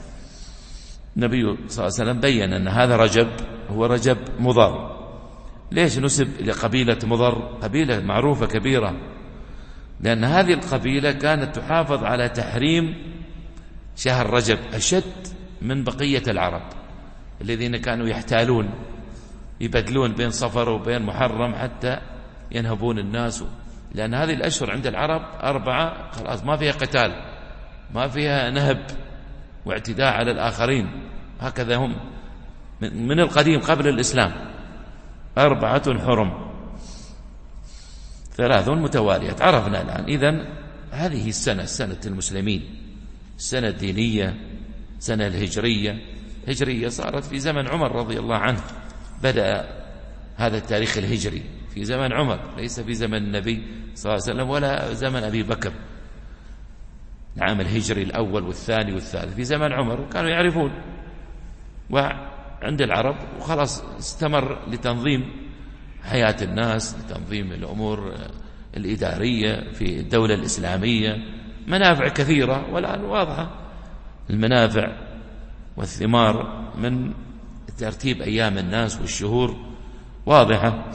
النبي صلى الله عليه وسلم بيّن أن هذا رجب هو رجب مضر. ليش نسب لقبيلة مضر؟ قبيلة معروفة كبيرة، لأن هذه القبيلة كانت تحافظ على تحريم شهر رجب أشد من بقية العرب الذين كانوا يحتالون، يبدلون بين صفر وبين محرم حتى ينهبون الناس. لأن هذه الأشهر عند العرب أربعة، خلاص ما فيها قتال، ما فيها نهب واعتداء على الآخرين، هكذا هم من القديم قبل الإسلام. أربعة حرم، ثلاث متواليات. عرفنا الآن إذن هذه السنة، سنة المسلمين، السنة الدينية، سنة الهجرية. هجرية صارت في زمن عمر رضي الله عنه، بدأ هذا التاريخ الهجري في زمن عمر، ليس في زمن النبي صلى الله عليه وسلم ولا زمن أبي بكر. العام الهجري الأول والثاني والثالث في زمن عمر، وكانوا يعرفون وعند العرب، وخلاص استمر لتنظيم حياة الناس، لتنظيم الأمور الإدارية في الدولة الإسلامية. منافع كثيرة، والآن واضحة المنافع والثمار من ترتيب أيام الناس والشهور واضحة.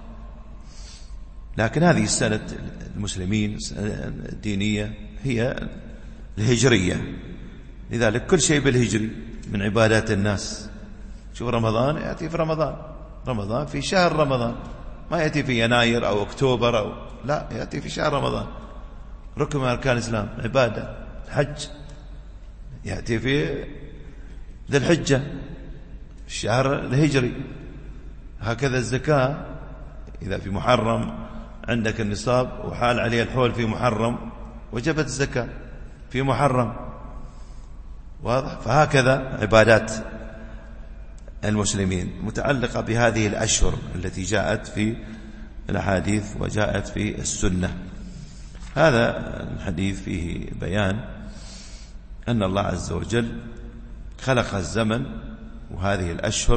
لكن هذه السنة المسلمين الدينية هي الهجرية، لذلك كل شيء بالهجري من عبادات الناس. شوف رمضان يأتي في رمضان، رمضان في شهر رمضان، ما يأتي في يناير أو أكتوبر أو لا، يأتي في شهر رمضان. ركن من أركان الإسلام عبادة، الحج يأتي في ذي الحجة، الشهر الهجري. هكذا الزكاة إذا في محرم عندك النصاب وحال عليه الحول في محرم، وجبت الزكاة في محرم، واضح. فهكذا عبادات المسلمين متعلقة بهذه الأشهر التي جاءت في الأحاديث وجاءت في السنة. هذا الحديث فيه بيان أن الله عز وجل خلق الزمن وهذه الأشهر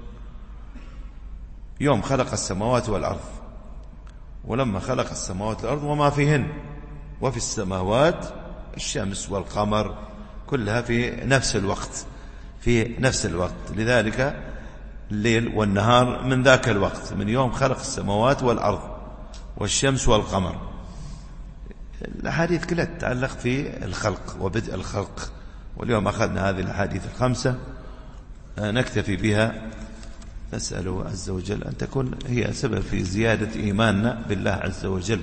يوم خلق السماوات والأرض. ولما خلق السماوات والأرض وما فيهن، وفي السماوات الشمس والقمر كلها في نفس الوقت، في نفس الوقت، لذلك الليل والنهار من ذاك الوقت، من يوم خلق السماوات والأرض والشمس والقمر. الأحاديث كلها تتعلق في الخلق وبدء الخلق، واليوم أخذنا هذه الأحاديث الخمسة نكتفي بها. نسأله عز وجل أن تكون هي سبب في زيادة إيماننا بالله عز وجل.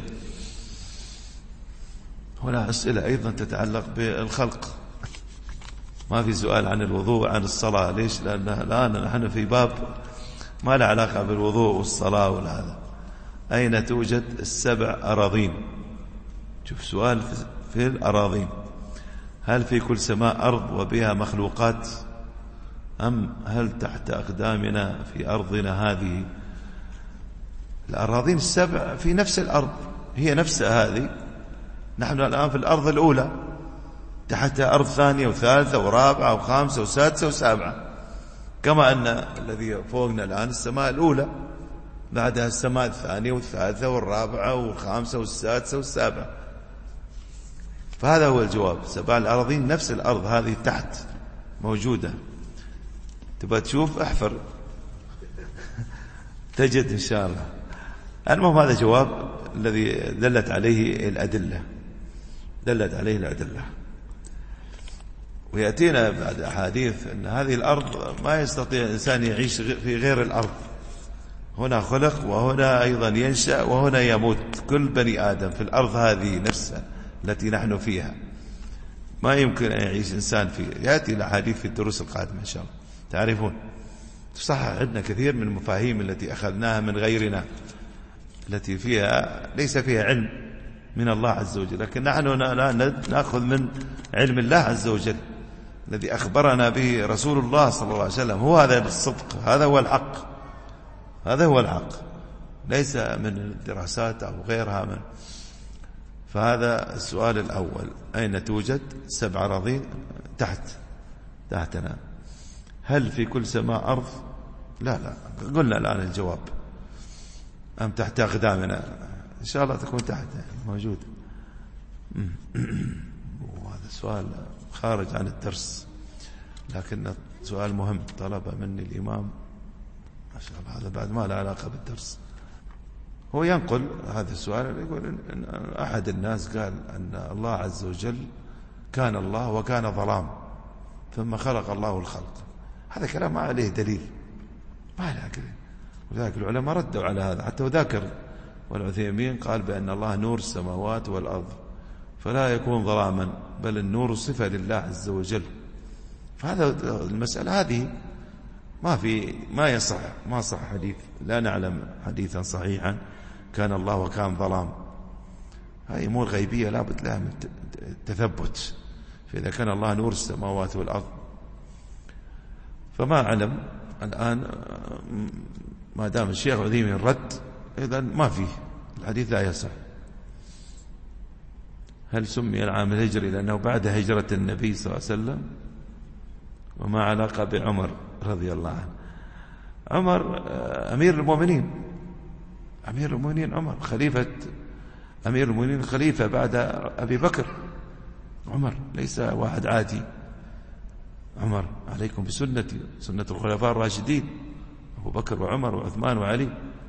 هنا أسئلة أيضا تتعلق بالخلق، ما في سؤال عن الوضوء عن الصلاة. ليش؟ لأن الآن نحن في باب ما له علاقة بالوضوء والصلاة ولا هذا. أين توجد السبع أراضين؟ شوف سؤال في الأراضين، هل في كل سماء أرض وبها مخلوقات، أم هل تحت أقدامنا في أرضنا هذه؟ الأراضين السبع في نفس الأرض، هي نفسها هذه. نحن الآن في الأرض الأولى، تحت أرض ثانية وثالثة ورابعة وخامسة وسادسة وسابعة، كما أن الذي فوقنا الآن السماء الأولى، بعدها السماء الثانية والثالثة والرابعة والخامسة والسادسة والسابعة. فهذا هو الجواب. سبع الأراضين نفس الأرض هذه تحت موجودة، تبغى تشوف احفر تجد إن شاء الله. المهم هذا جواب الذي دلت عليه الأدلة، دلت عليه الأدلة. ويأتينا بعد أحاديث أن هذه الأرض ما يستطيع الإنسان يعيش في غير الأرض، هنا خلق وهنا أيضا ينشأ وهنا يموت كل بني آدم في الأرض هذه نفسها التي نحن فيها، ما يمكن أن يعيش إنسان فيه. يأتي الأحاديث في الدروس القادمة إن شاء الله تعرفون. صح عندنا كثير من المفاهيم التي أخذناها من غيرنا التي فيها ليس فيها علم من الله عز وجل، لكن نحن نأخذ من علم الله عز وجل الذي أخبرنا به رسول الله صلى الله عليه وسلم. هو هذا الصدق، هذا هو الحق، هذا هو الحق، ليس من الدراسات أو غيرها من. فهذا السؤال الأول، أين توجد سبع أراضين؟ تحت تحتنا. هل في كل سماء أرض؟ لا لا، قلنا الآن الجواب. أم تحت أقدامنا؟ إن شاء الله تكون تحت موجود. وهذا سؤال خارج عن الدرس لكن سؤال مهم طلب مني الإمام ما شاء الله، هذا بعد ما له علاقة بالدرس. هو ينقل هذا السؤال، يقول إن أحد الناس قال أن الله عز وجل كان الله وكان ظلام ثم خلق الله الخلق. هذا كلام ما عليه دليل، ما له دليل، وذلك العلماء ردوا على هذا. حتى وذاكر والعثيمين قال بأن الله نور السماوات والأرض فلا يكون ظلاما، بل النور صفة لله عز وجل. فهذا المسألة هذه ما في ما يصح، ما صح حديث، لا نعلم حديثا صحيحا كان الله وكان ظلام. هذه أمور غيبية لا بد لها من تثبت. فإذا كان الله نور السماوات والأرض فما أعلم الآن، ما دام الشيخ عثيمين الرد إذا ما فيه الحديث لا يصح. هل سمي العام الهجري لأنه بعد هجرة النبي صلى الله عليه وسلم؟ وما علاقة بعمر رضي الله عنه؟ عمر أمير المؤمنين، أمير المؤمنين عمر خليفة، أمير المؤمنين خليفة بعد أبي بكر. عمر ليس واحد عادي. عمر عليكم بسنتي سنة الخلفاء الراشدين أبو بكر وعمر وعثمان وعلي.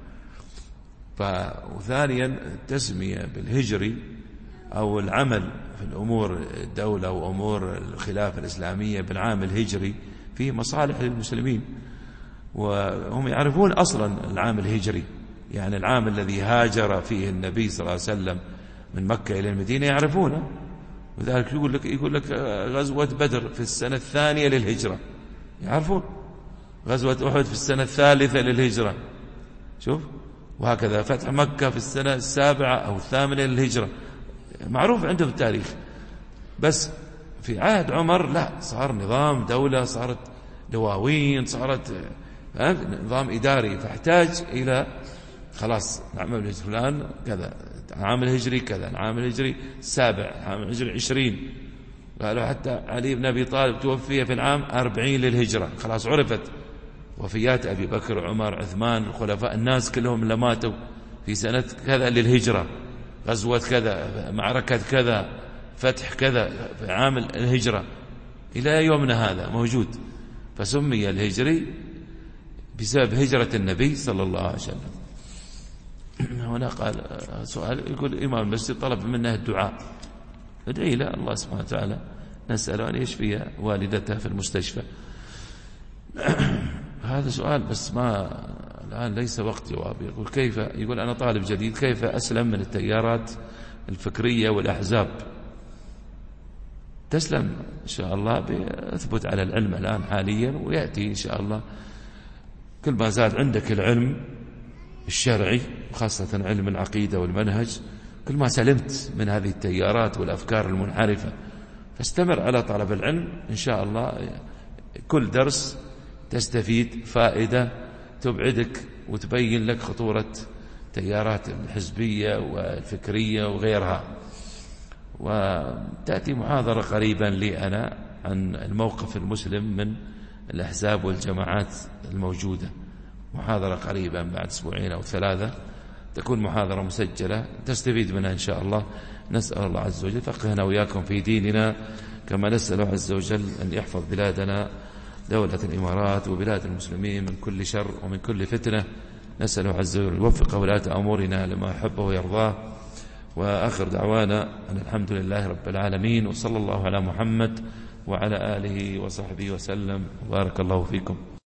وثانيا التسمية بالهجري أو العمل في الأمور الدولة وأمور الخلافة الإسلامية بالعام الهجري فيه مصالح للمسلمين، وهم يعرفون أصلا العام الهجري، يعني العام الذي هاجر فيه النبي صلى الله عليه وسلم من مكة إلى المدينة يعرفونه. وذلك يقول لك يقول لك غزوة بدر في السنة الثانية للهجرة، يعرفون. غزوة أحد في السنة الثالثة للهجرة، شوف. وهكذا فتح مكة في السنة السابعة أو الثامنة للهجرة، معروف عندهم التاريخ. بس في عهد عمر لا، صار نظام دولة، صارت دواوين، صارت نظام إداري، فاحتاج إلى خلاص نعمل الهجري فلان كذا، عام الهجري كذا، عام الهجري السابع، عام الهجري عشرين. قالوا حتى علي بن أبي طالب توفي في العام أربعين للهجرة، خلاص عرفت وفيات أبي بكر عمر عثمان الخلفاء الناس كلهم اللي ماتوا في سنة كذا للهجرة، غزوة كذا، معركة كذا، فتح كذا في عام الهجرة إلى يومنا هذا موجود. فسمي الهجري بسبب هجرة النبي صلى الله عليه وسلم. هنا قال سؤال، يقول إمام المسجد طلب منه الدعاء، ادعي له الله سبحانه وتعالى، نسأله أن يشفي والدته في المستشفى. هذا سؤال بس ما الآن ليس وقت جواب. يقول كيف، يقول أنا طالب جديد، كيف أسلم من التيارات الفكرية والأحزاب؟ تسلم إن شاء الله بأثبت على العلم الآن حاليا، ويأتي إن شاء الله كل ما زاد عندك العلم الشرعي وخاصة علم العقيدة والمنهج، كل ما سلمت من هذه التيارات والأفكار المنحرفة. فاستمر على طلب العلم إن شاء الله، كل درس تستفيد فائدة تبعدك وتبين لك خطورة تيارات الحزبية والفكرية وغيرها. وتأتي محاضرة قريبا لي أنا عن الموقف المسلم من الأحزاب والجماعات الموجودة. محاضرة قريبا بعد أسبوعين أو ثلاثة تكون محاضرة مسجلة تستفيد منها إن شاء الله. نسأل الله عز وجل فقهنا وإياكم في ديننا، كما نسأل عز وجل أن يحفظ بلادنا دولة الإمارات وبلاد المسلمين من كل شر ومن كل فتنة. نسأل عز وجل يوفق ولاة أمورنا لما يحبه ويرضاه. وآخر دعوانا أن الحمد لله رب العالمين، وصلى الله على محمد وعلى آله وصحبه وسلم، وبارك الله فيكم.